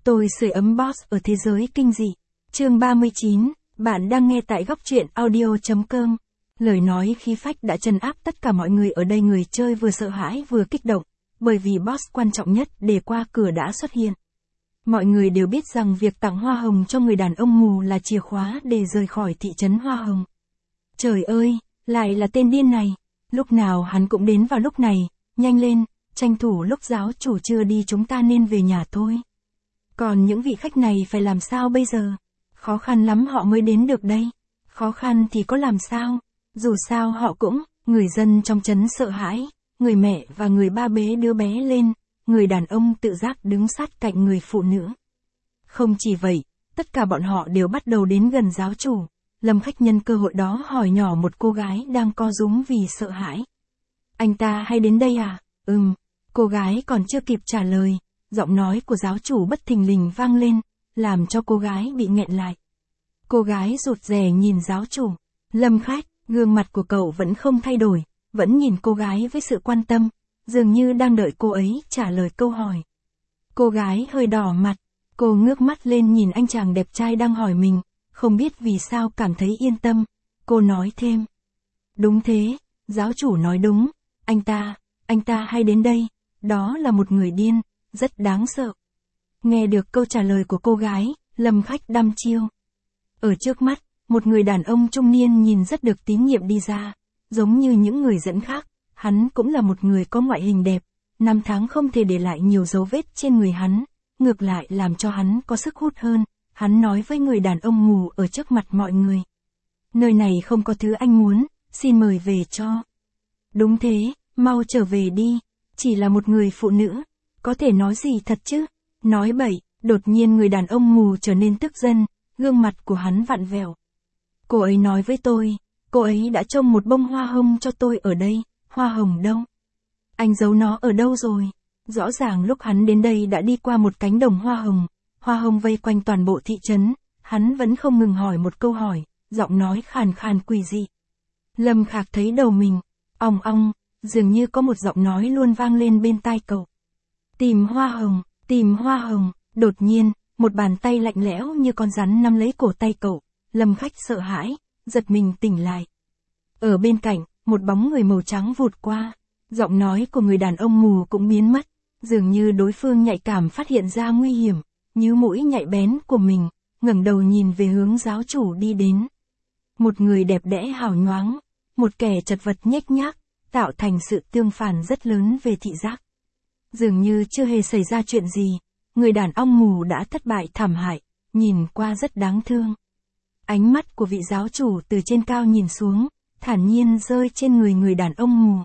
Tôi sưởi ấm boss ở thế giới kinh dị. Chương 39, bạn đang nghe tại góc truyện audio.com. Lời nói khí phách đã trấn áp tất cả mọi người ở đây, người chơi vừa sợ hãi vừa kích động, bởi vì boss quan trọng nhất để qua cửa đã xuất hiện. Mọi người đều biết rằng việc tặng hoa hồng cho người đàn ông mù là chìa khóa để rời khỏi thị trấn Hoa Hồng. Trời ơi, lại là tên điên này, lúc nào hắn cũng đến vào lúc này, nhanh lên, tranh thủ lúc giáo chủ chưa đi chúng ta nên về nhà thôi. Còn những vị khách này phải làm sao bây giờ? Khó khăn lắm họ mới đến được đây. Khó khăn thì có làm sao? Dù sao họ cũng, người dân trong trấn sợ hãi, người mẹ và người ba bế đứa bé lên, người đàn ông tự giác đứng sát cạnh người phụ nữ. Không chỉ vậy, tất cả bọn họ đều bắt đầu đến gần giáo chủ. Lâm Khách nhân cơ hội đó hỏi nhỏ một cô gái đang co rúm vì sợ hãi. Anh ta hay đến đây à? Cô gái còn chưa kịp trả lời, giọng nói của giáo chủ bất thình lình vang lên, làm cho cô gái bị nghẹn lại. Cô gái rụt rè nhìn giáo chủ. Lâm Khách, gương mặt của cậu vẫn không thay đổi, vẫn nhìn cô gái với sự quan tâm, dường như đang đợi cô ấy trả lời câu hỏi. Cô gái hơi đỏ mặt, cô ngước mắt lên nhìn anh chàng đẹp trai đang hỏi mình, không biết vì sao cảm thấy yên tâm. Cô nói thêm. Đúng thế, giáo chủ nói đúng, anh ta hay đến đây, đó là một người điên, rất đáng sợ. Nghe được câu trả lời của cô gái, Lâm Khách đăm chiêu. Ở trước mắt, một người đàn ông trung niên nhìn rất được tín nhiệm đi ra, giống như những người dẫn khác, hắn cũng là một người có ngoại hình đẹp, năm tháng không thể để lại nhiều dấu vết trên người hắn, ngược lại làm cho hắn có sức hút hơn. Hắn nói với người đàn ông mù ở trước mặt mọi người. Nơi này không có thứ anh muốn, xin mời về cho. Đúng thế, mau trở về đi, chỉ là một người phụ nữ, có thể nói gì thật chứ? Nói bậy, đột nhiên người đàn ông mù trở nên tức giận, gương mặt của hắn vặn vẹo. Cô ấy nói với tôi, cô ấy đã trông một bông hoa hồng cho tôi ở đây, hoa hồng đâu? Anh giấu nó ở đâu rồi? Rõ ràng lúc hắn đến đây đã đi qua một cánh đồng hoa hồng vây quanh toàn bộ thị trấn, hắn vẫn không ngừng hỏi một câu hỏi, giọng nói khàn khàn quỷ dị. Lâm Khạc thấy đầu mình, ong ong, dường như có một giọng nói luôn vang lên bên tai cậu. Tìm hoa hồng, đột nhiên, một bàn tay lạnh lẽo như con rắn nắm lấy cổ tay cậu, Lâm Khách sợ hãi, giật mình tỉnh lại. Ở bên cạnh, một bóng người màu trắng vụt qua, giọng nói của người đàn ông mù cũng biến mất, dường như đối phương nhạy cảm phát hiện ra nguy hiểm. Như mũi nhạy bén của mình, ngẩng đầu nhìn về hướng giáo chủ đi đến. Một người đẹp đẽ hào nhoáng, một kẻ chật vật nhếch nhác, tạo thành sự tương phản rất lớn về thị giác. Dường như chưa hề xảy ra chuyện gì, người đàn ông mù đã thất bại thảm hại, nhìn qua rất đáng thương. Ánh mắt của vị giáo chủ từ trên cao nhìn xuống, thản nhiên rơi trên người đàn ông mù.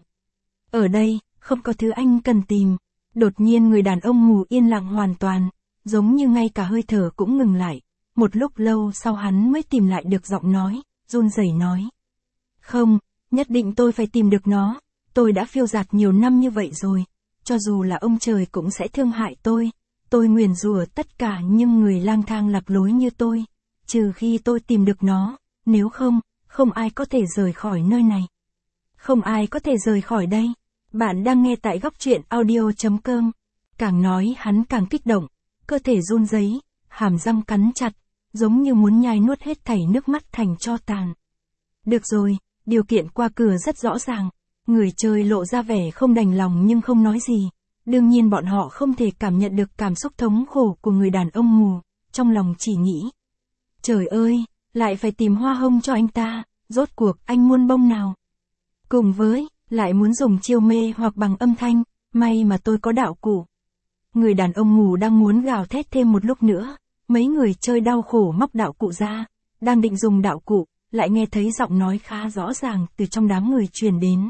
Ở đây, không có thứ anh cần tìm. Đột nhiên người đàn ông mù yên lặng hoàn toàn, giống như ngay cả hơi thở cũng ngừng lại. Một lúc lâu sau hắn mới tìm lại được giọng nói, run rẩy nói. Không, nhất định tôi phải tìm được nó, tôi đã phiêu dạt nhiều năm như vậy rồi, cho dù là ông trời cũng sẽ thương hại tôi nguyền rủa tất cả những người lang thang lạc lối như tôi, trừ khi tôi tìm được nó, nếu không, không ai có thể rời khỏi nơi này. Không ai có thể rời khỏi đây. Bạn đang nghe tại góc truyện audio.com. Càng nói hắn càng kích động, cơ thể run rẩy, hàm răng cắn chặt, giống như muốn nhai nuốt hết thảy nước mắt thành tro tàn. Được rồi, điều kiện qua cửa rất rõ ràng. Người chơi lộ ra vẻ không đành lòng nhưng không nói gì. Đương nhiên bọn họ không thể cảm nhận được cảm xúc thống khổ của người đàn ông mù, trong lòng chỉ nghĩ. Trời ơi, lại phải tìm hoa hồng cho anh ta, rốt cuộc anh muốn bông nào? Cùng với, lại muốn dùng chiêu mê hoặc bằng âm thanh, may mà tôi có đạo cụ. Người đàn ông mù đang muốn gào thét thêm một lúc nữa, mấy người chơi đau khổ móc đạo cụ ra, đang định dùng đạo cụ, lại nghe thấy giọng nói khá rõ ràng từ trong đám người truyền đến.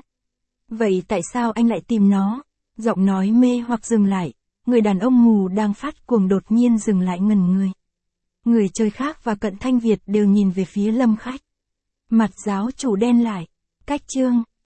Vậy tại sao anh lại tìm nó? Giọng nói mê hoặc dừng lại, người đàn ông mù đang phát cuồng đột nhiên dừng lại ngẩn người. Người chơi khác và Cận Thanh Việt đều nhìn về phía Lâm Khách. Mặt giáo chủ đen lại, cách chương.